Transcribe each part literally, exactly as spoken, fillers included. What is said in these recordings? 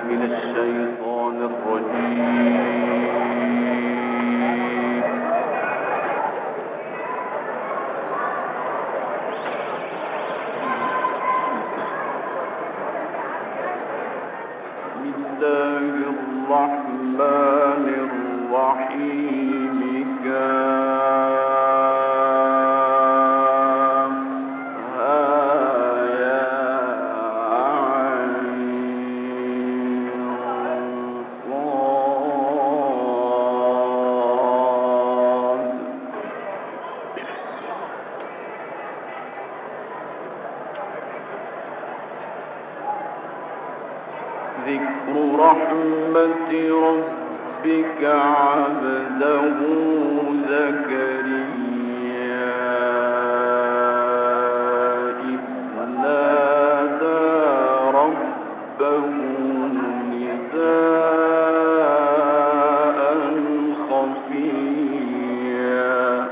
من الشيطان الرجيم. بسم الله الرحمن الرحيم. ذكر رحمة ربك عبده زكريا إذ نادى ربه نداء خفيا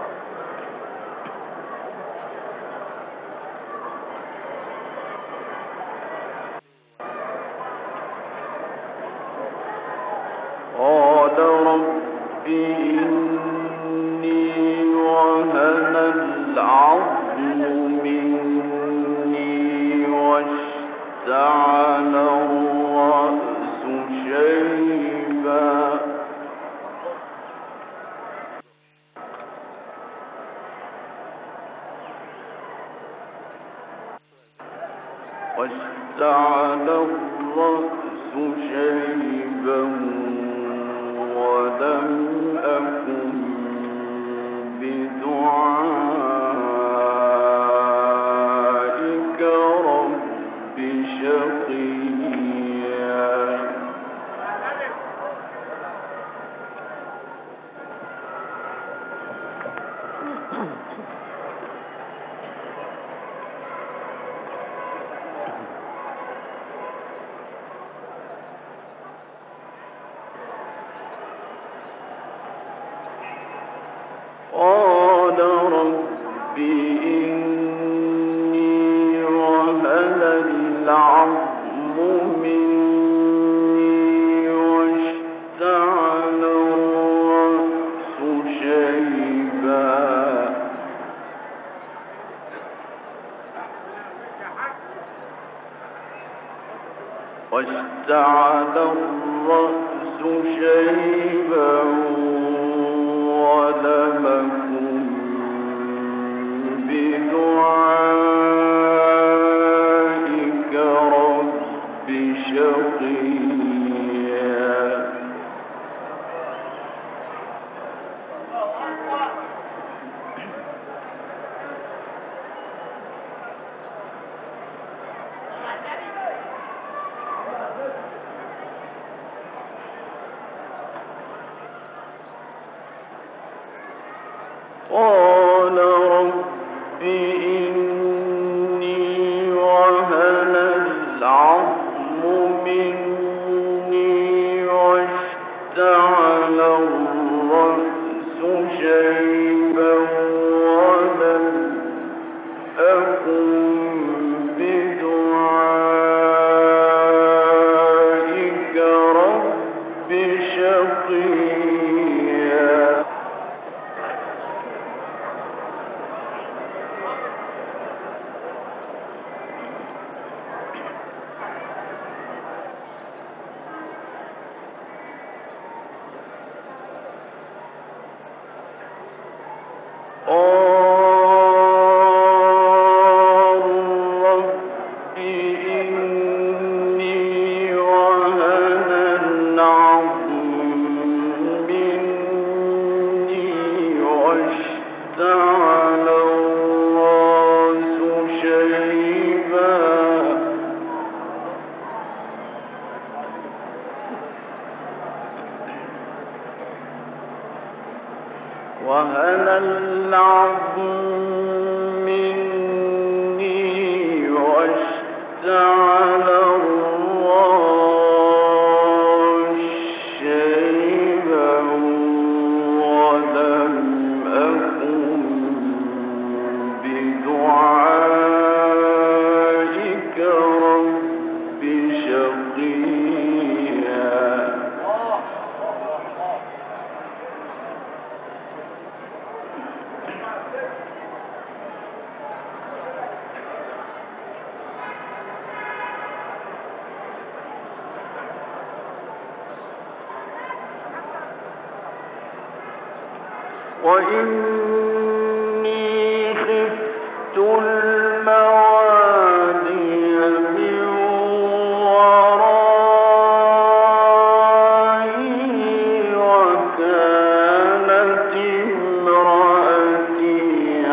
قال رب إني وهن العظم مني واشتعل الرأس شيبا واشتعل الرأس شيبا ولم أكن بدعائك رب شقيا قال رب إني وهن العظم مني واشتعل الرأس شيبا واشتعل الرأس شيبا ولم أكن بدعائك رب شقيا قال رب إني وهن العظم مني واشتعل الرأس شيبا ولم أكن بدعائك رب شقيا قال رب إني وهن العظم مني واشتعل الرأس شيبا وهن العظم مني واشتعل الرأس شيبا ولم أكن بدعائك رب شقيا وإني خفت الموالي من ورائي وكانت امرأتي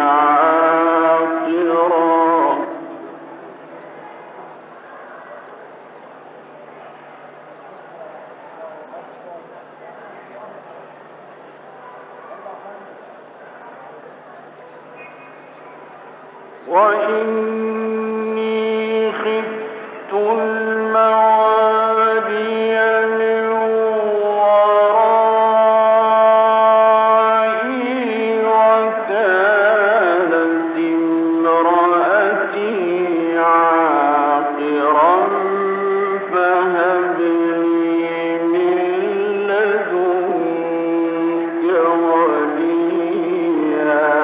عاقرا. وإني خفت الموالي من ورائي وكانت امرأتي عاقرا فهب لي من لدنك وليا.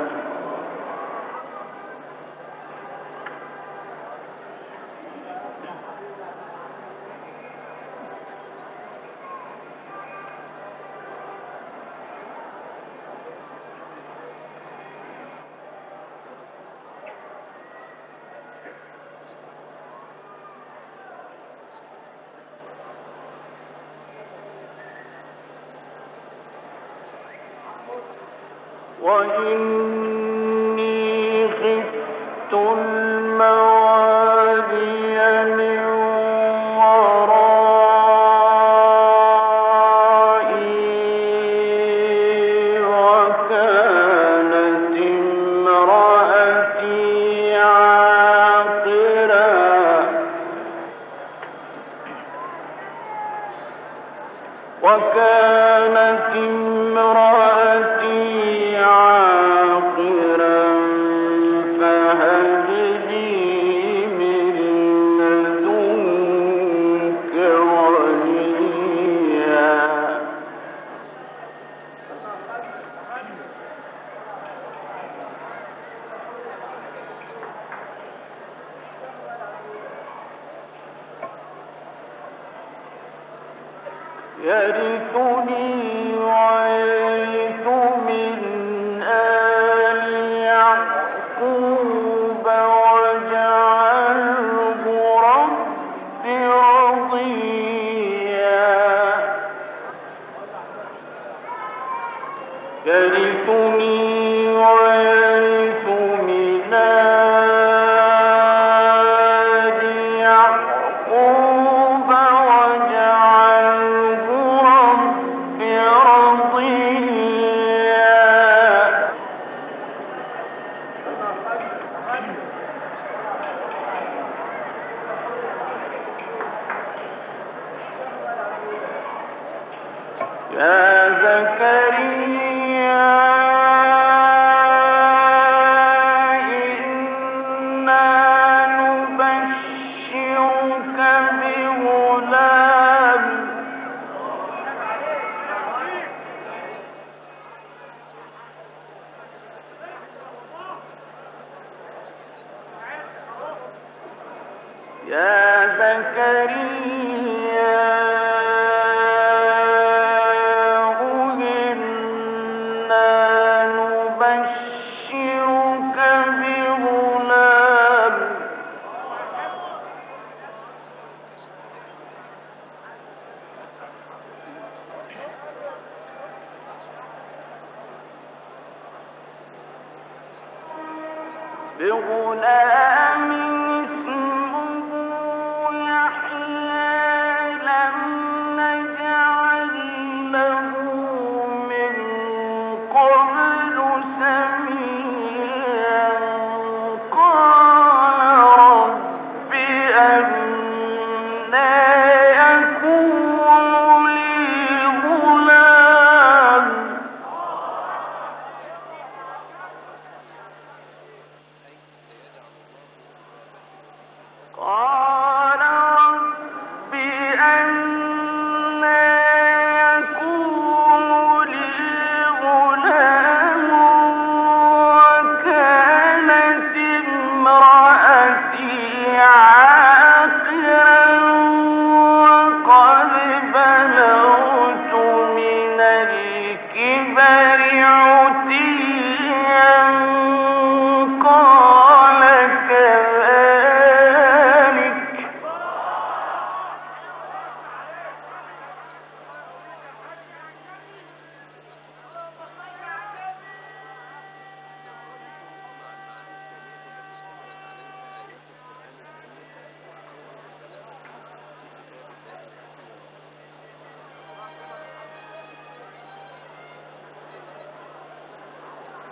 وإني خفت الموالي من ورائي وكانت امرأتي عاقرا وكانت امرأتي عاقرا فهب لي من لدنك وليا. يرثني ويرث من آل يعقوب واجعله رب رضيا. يرثني ويرث من آل يعقوب واجعله رب رضيا. يا زكريا إنا نبشرك بغلام يا زكريا إنا نبشرك بغلام بغلام اسمه يحيى لم نجعل له من قبل سميا. قال رب أنى يكون لي غلام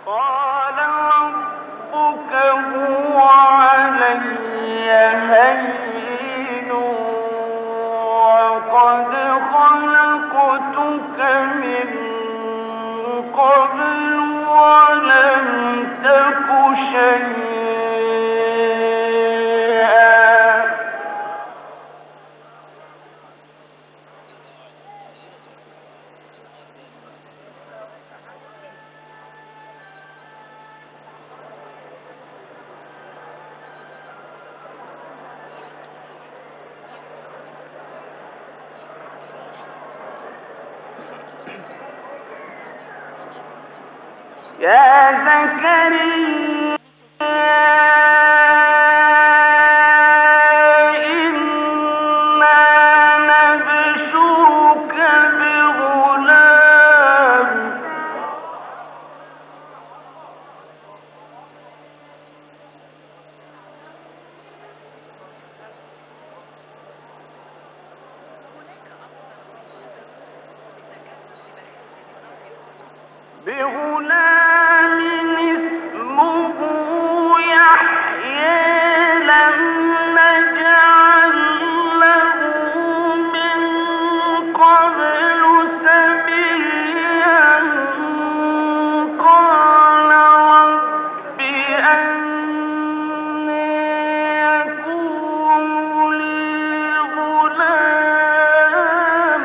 قال ربك هو علي هين وقد خلقتك من قبل ولم تك شيئا. يا زكريا إنا نبشرك بغلام بغلام اسمه يحيى لم نجعل له من قبل سميا. قال رب أنى يكون لي غلام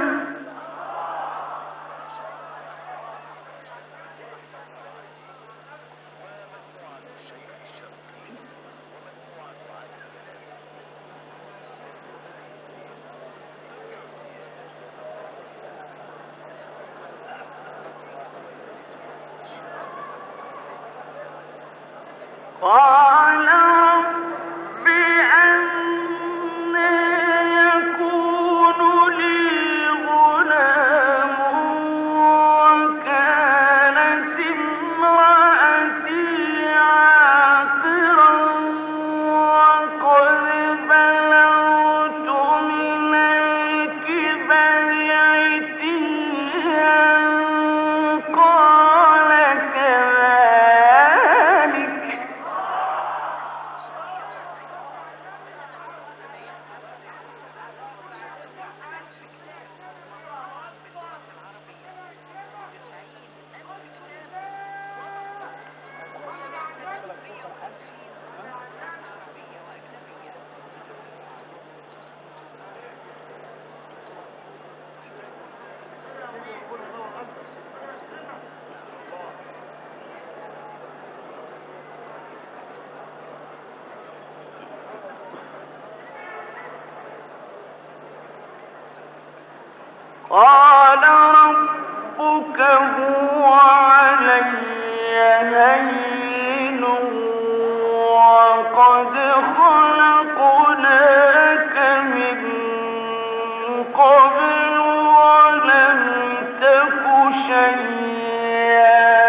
قال رب أنى يكون لي غلام وكانت امرأتي عاقرا وقد بلغت من الكبر عتيا. قال كذلك قال ربك هو علي هين وقد خلقناك من قبل ولم تك شيئا.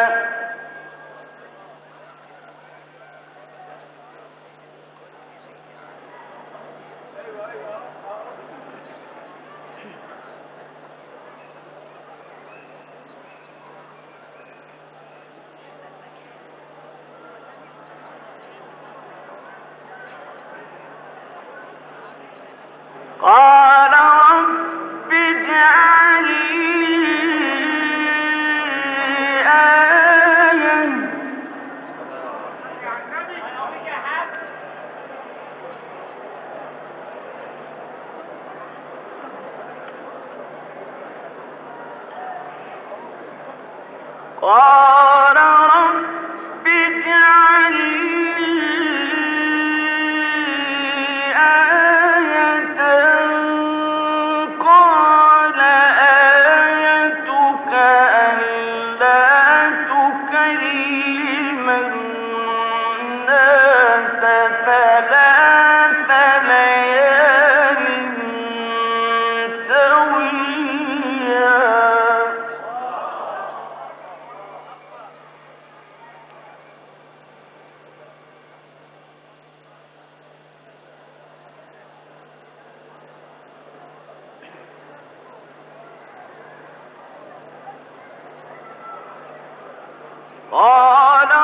قال رب اجعل لي آية قال رب اجعل لي آية قال آيتك ألا تكلم الناس ثلاث ليال سويا. قال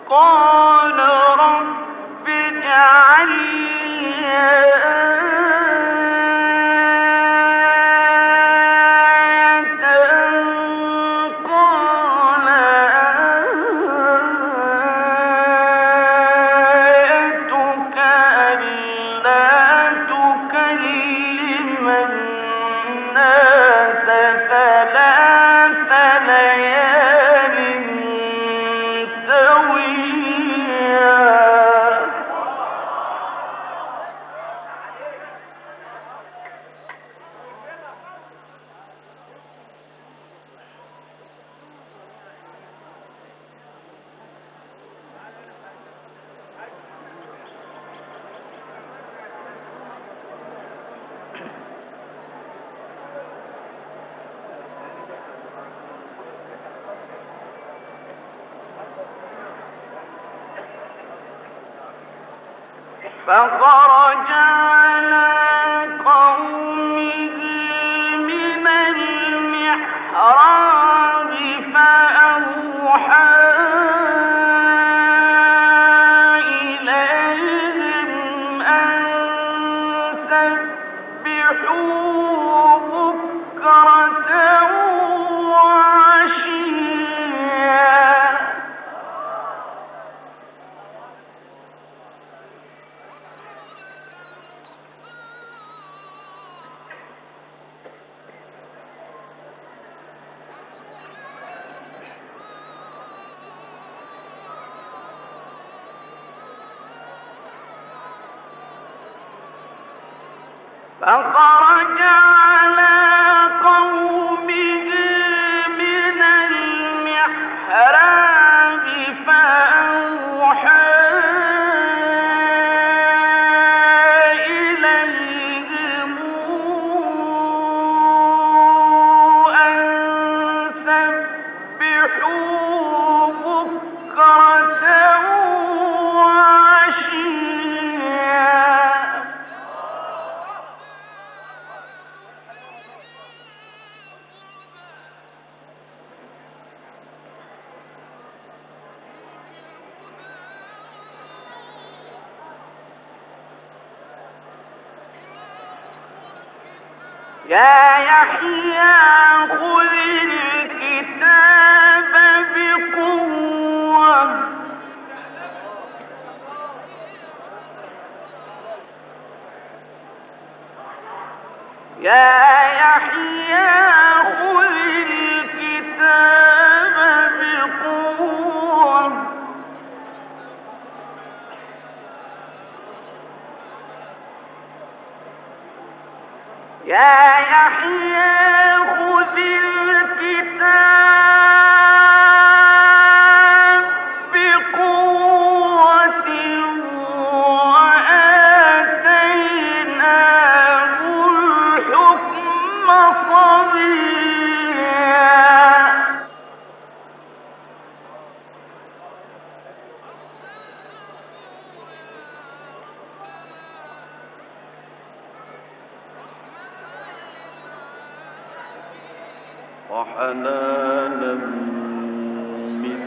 قال رب اجعل لي فخرج على قومه من المحراب فأوحى إليهم أن سبحوا بكرة وعشيا. فخرج على قومه من المحراب فأوحى إليهم أن سبحوا بكرة وعشيا. يا يحيى خذ الكتاب بقوة. يا يحيى خذ الكتاب بقوة. يا يحيى خذ الكتاب بقوة وآتيناه الحكم صبيا. وحنانا من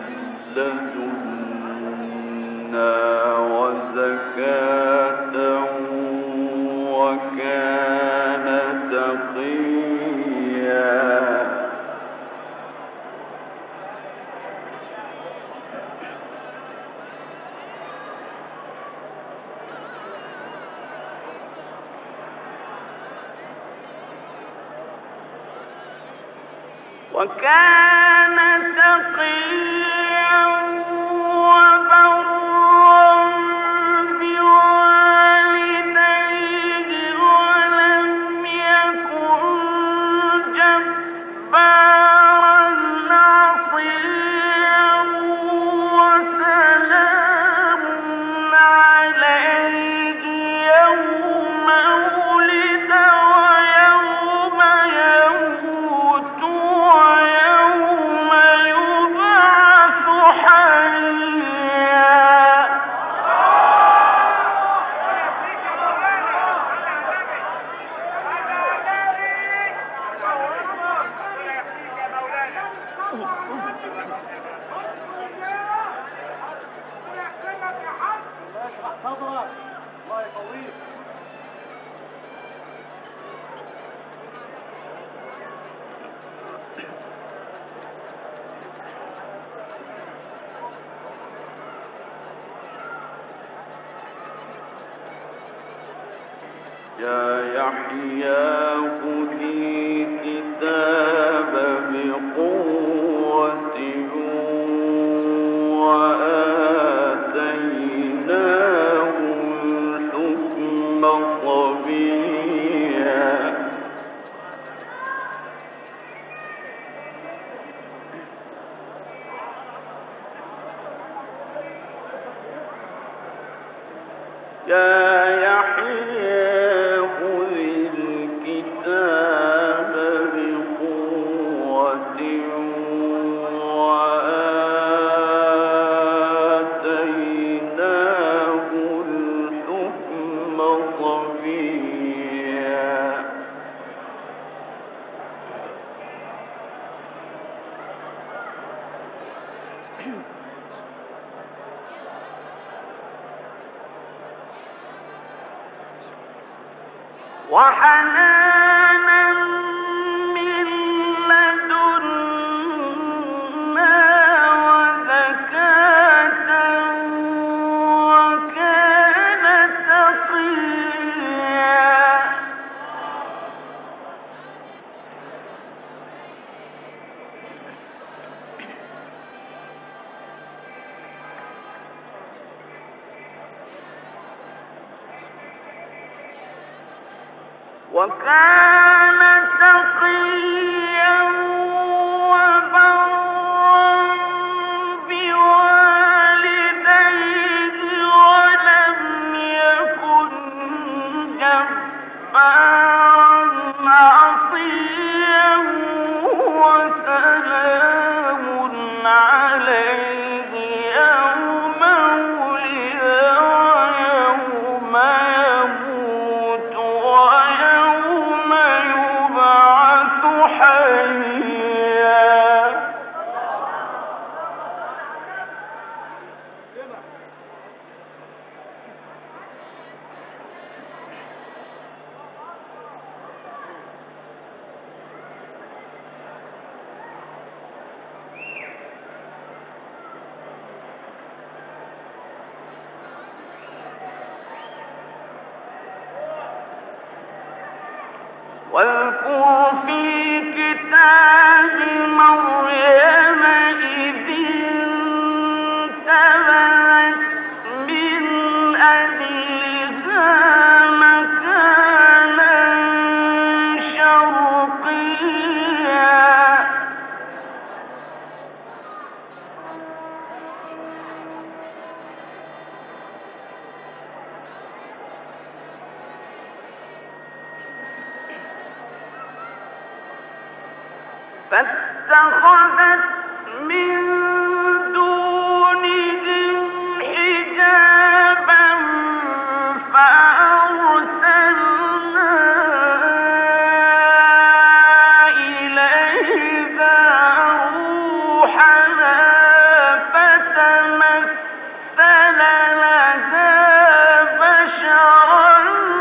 لدنا وزكاة وكان تقيا. وكان تقيا وبرا بوالديه ولم يكن جبارا عصيا. وسلام عليه يوم ولد ويوم يموت ويوم يبعث حيا. يا يحيى خذ الكتاب بقوة وآتيناه الحكم صبيا. يا يحيى خذ الكتاب بقوة وآتيناه الحكم صبيا. وحنانا من لدنا وزكاة وكان تقيا. وكان تقيا وبرا بوالديه ولم يكن جبارا عصيا وسلام عليه يوم ولد ويوم يموت ويوم يبعث حيا. واذكر في كتاب مريم إذ انتبذت من أهلها مكانا شرقيا. فاتخذت من دونهم حجابا فأرسلنا إليها روحنا فتمثل لها بشرا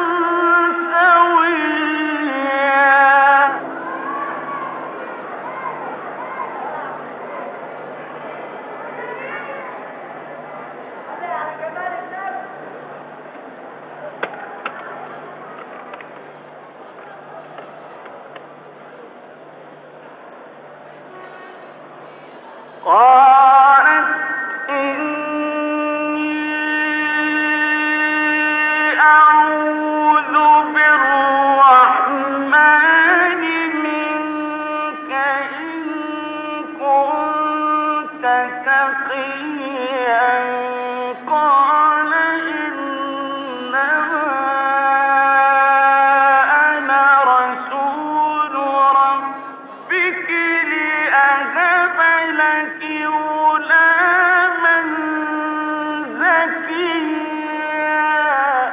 سويا. قالت إني أعوذ بالرحمن منك إن كنت تقيا. قال إنما أنا رسول ربك لأهب لك غلاما زكيا.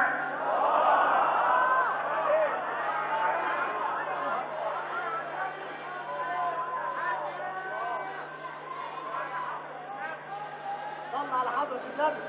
صل على حضرة النبي.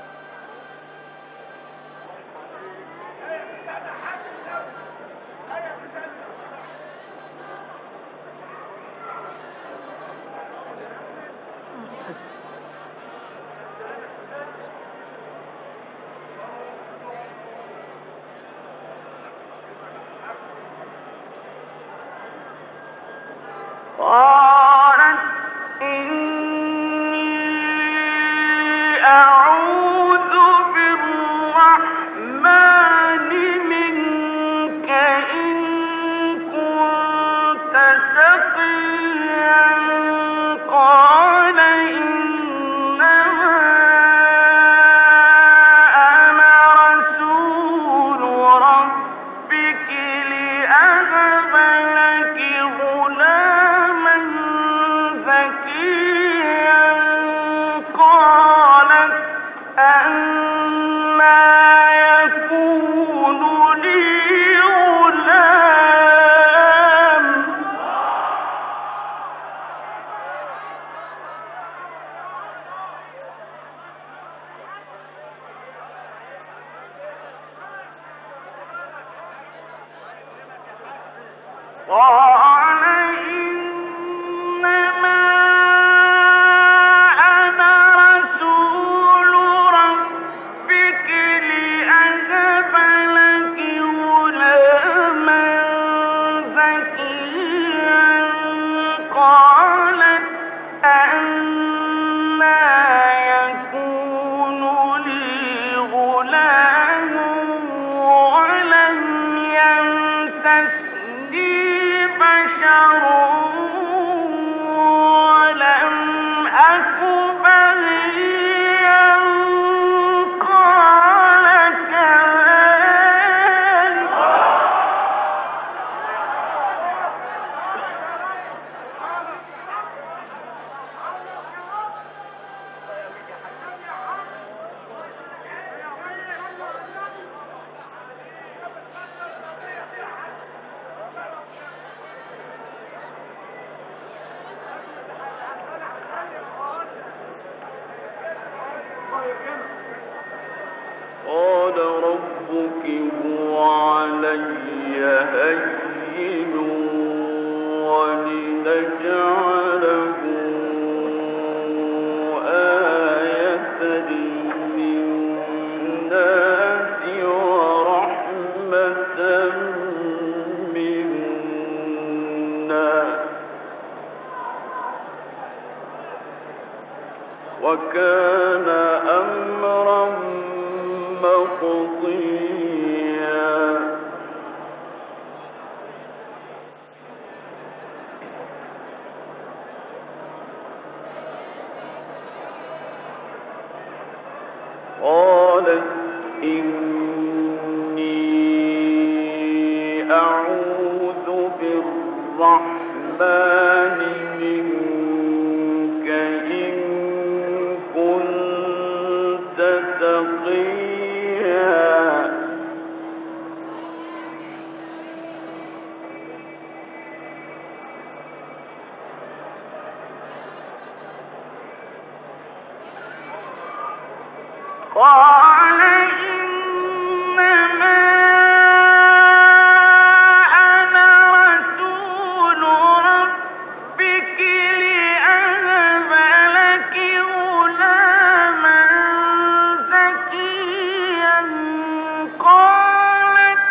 قال ربك هو علي هين ولنجعله آية للناس ورحمة منا وكان أمرا مقضيا. قالت إني أعوذ بالرحمن منك إن كنت تقيا. قال إنما أنا رسول ربك لأهب لك غلاما زكيا. قالت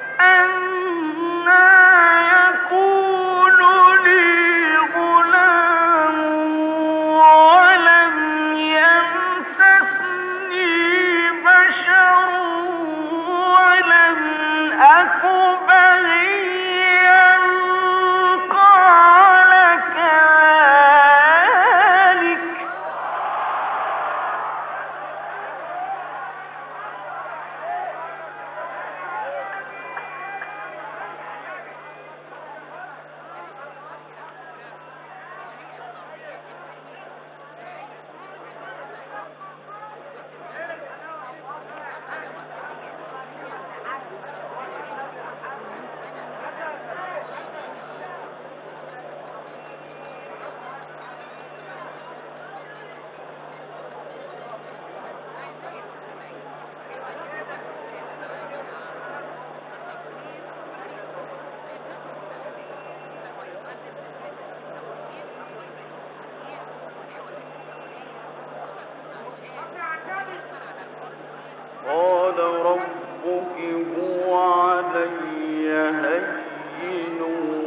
أنى يكون لي غلام ولم يمسسني بشر ولم أك بغيا. قال كذلك قال ربك هو علي هين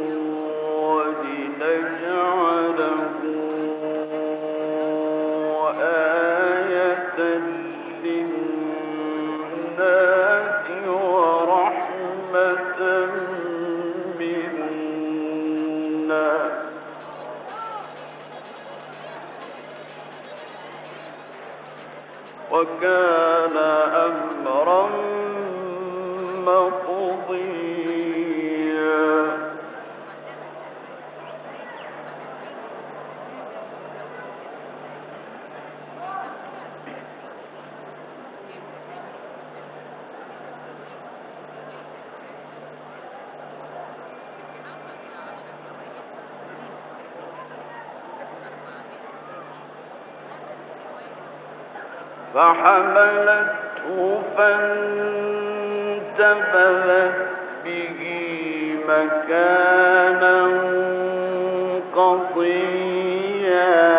ولنجعله آية للناس ورحمة منا وكان أمرا مقضيا. فحملته فانتبذت به مكانا قصيا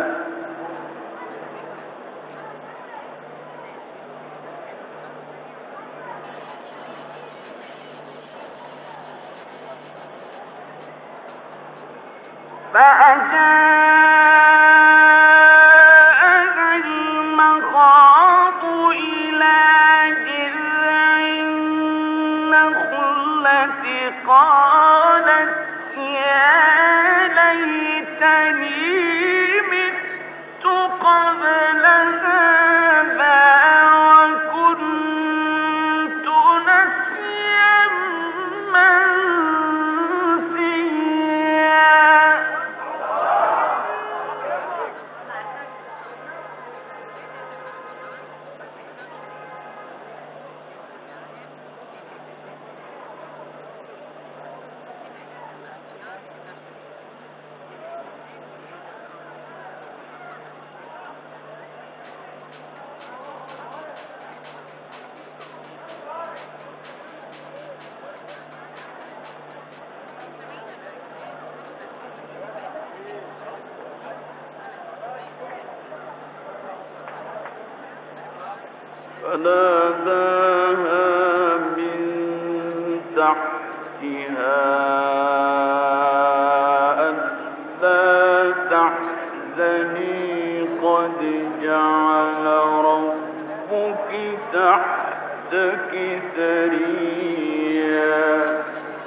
فأجاءها المخاض إلى جذع النخلة قالت يا ليتني مت قبل هذا وكنت نسيا منسيا. فناداها من تحتها ألا تحزني قد جعل ربك تحتك سريا.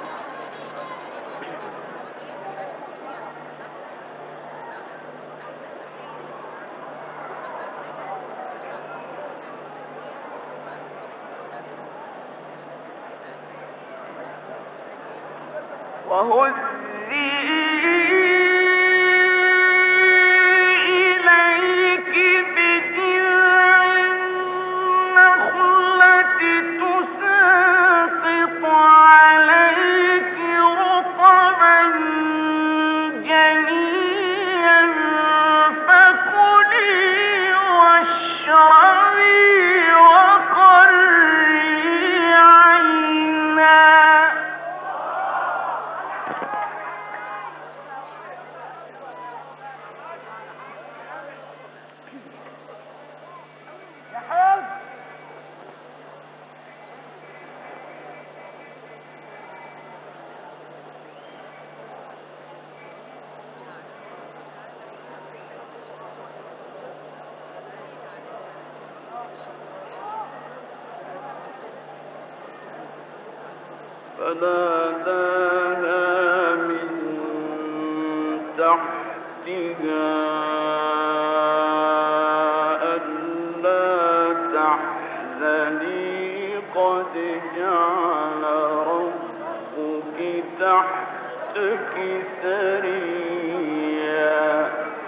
وهزي إليك بجذع النخلة تساقط عليك رطبا جنيا فكلي واشربي وقري عينا. فناداها من تحتها ألا تحزني قد جعل ربك تحتك سريا.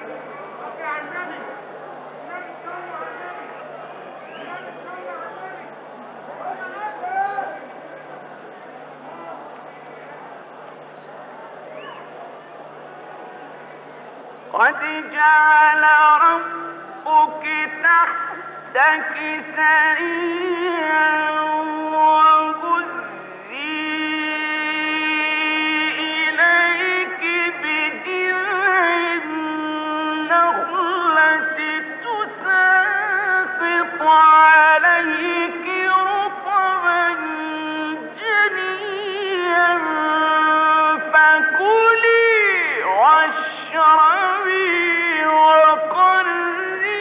قد جعل ربك تحتك سريا وهزي إليك بجذع النخلة تساقط عليك رطبا جنيا فكلي واشربي وقري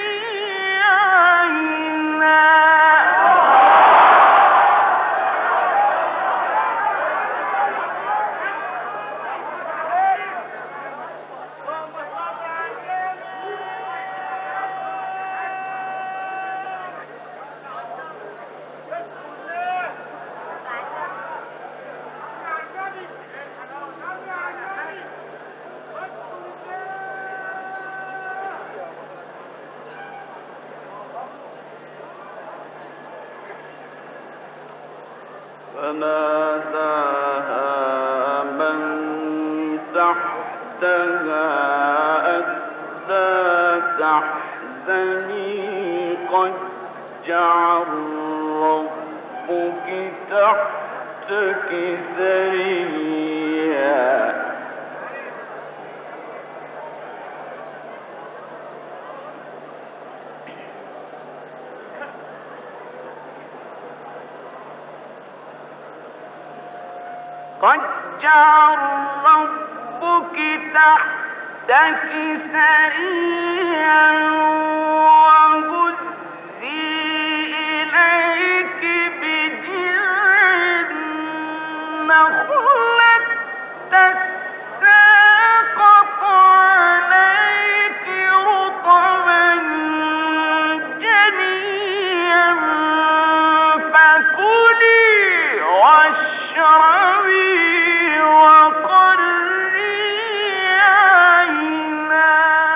عينا. فناداها من تحتها ألا تحزني قد جعل ربك تحتك سريا قد جعل ربك تحتك سريا وهزي إليك بجذع النخلة تساقط عليك رطبا جنيا فكلي واشربي وقري عينا.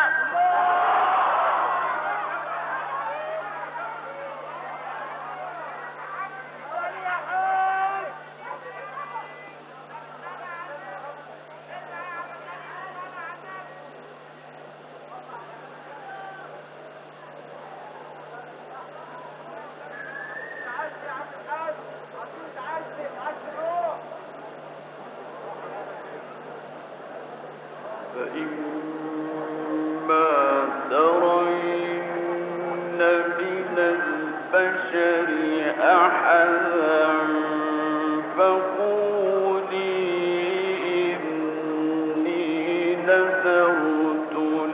فإما ترين من البشر أحدا فقولي إني نذرت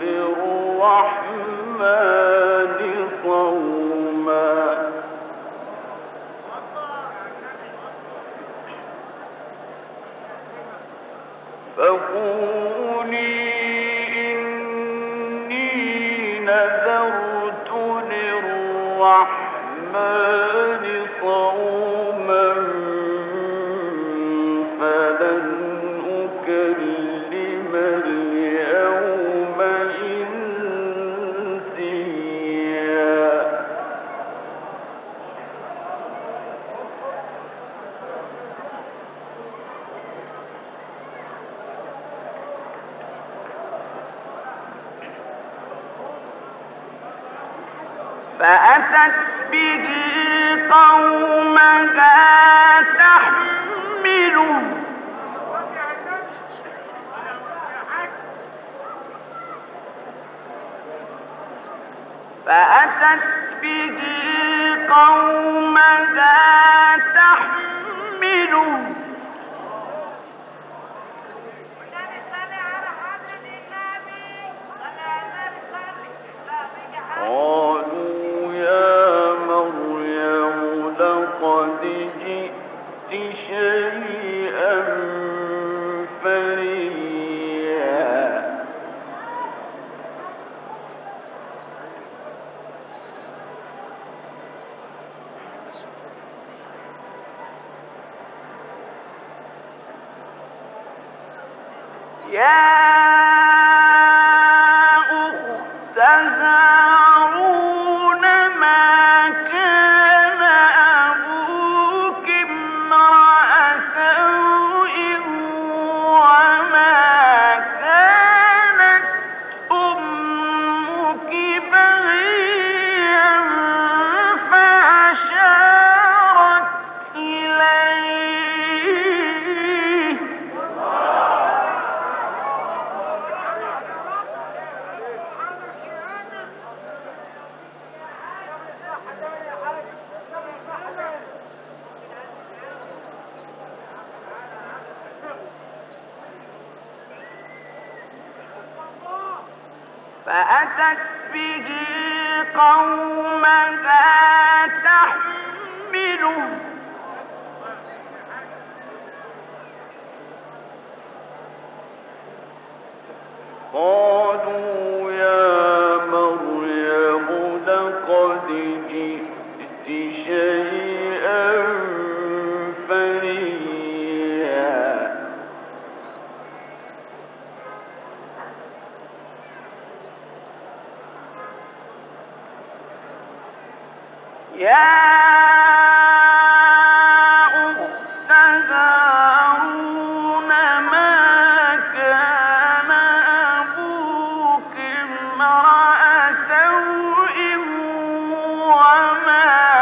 للرحمن صوما فقولي إني نذرت للرحمن صوما فلن أكلم اليوم إنسيا. فأتت به قومها تحمله فأتت به قومها تحمله قالوا يا مريم لقد جئت شيئا فريا. يا أخت هارون ما كان أبوك امرأ سوء وما كانت أمك بغيا فأشارت إليه. فأتت به قومها تحمله قالوا يا مريم لقد جئت شيئا فريا. يا أخت هارون ما كان أبوك امرأ سوء وما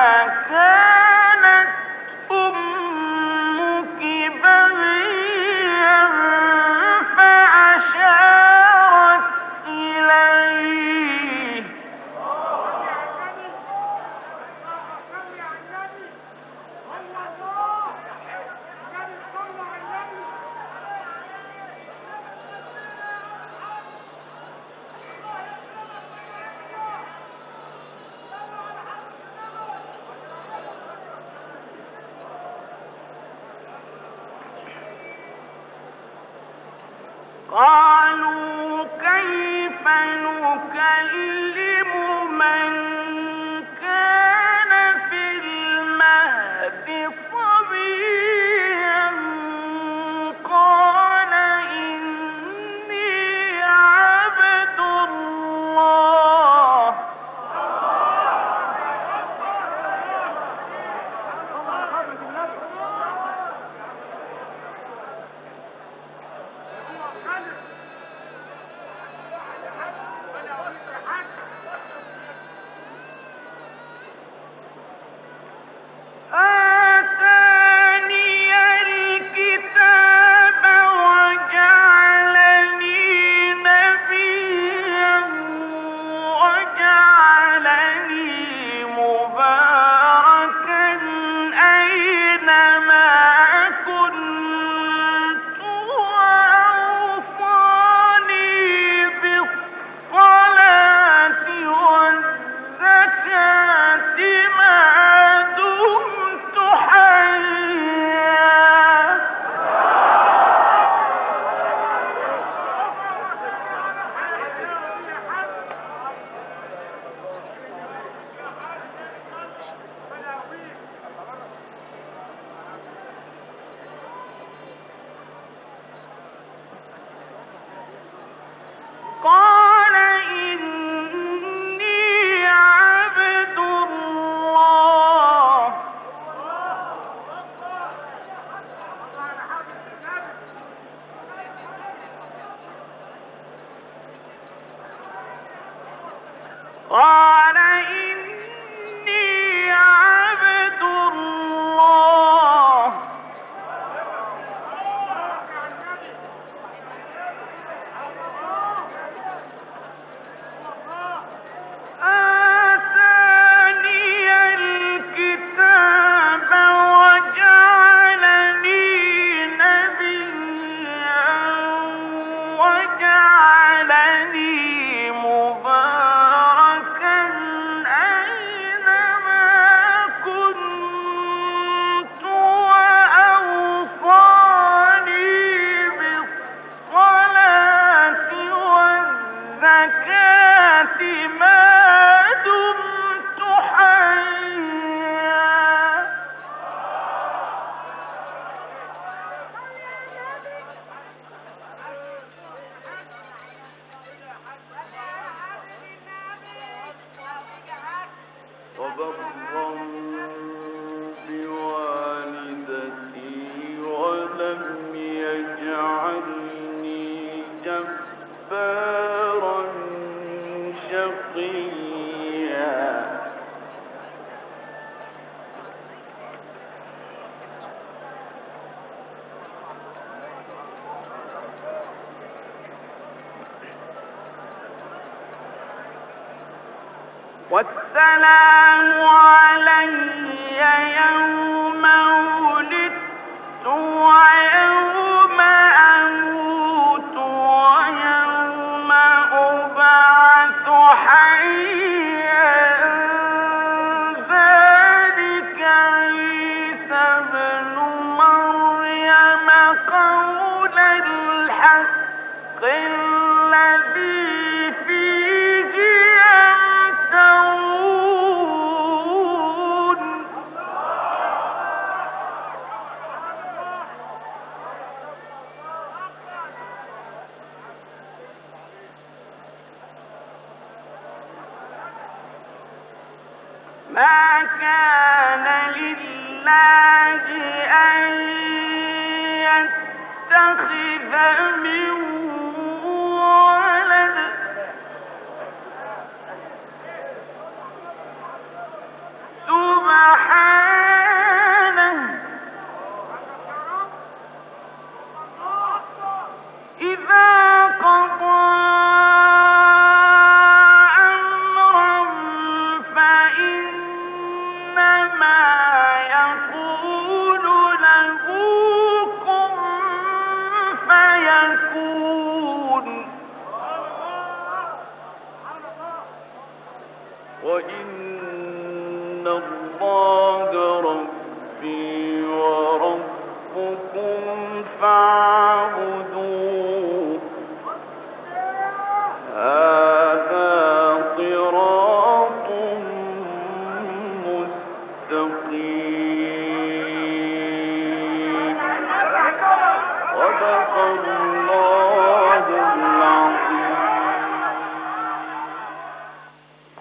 والسلام علي يوم ولدت ويوم أموت ويوم أبعث حيا ذلك عيسى ابن مريم قول الحق الذي فيه يمترون ما كان لله أن يتخذ من ولد سبحانه إذا قضى أمرا فإنما يقول له كن فيكون وإن الله ربي وربكم فاعبدوه هذا صراط مستقيم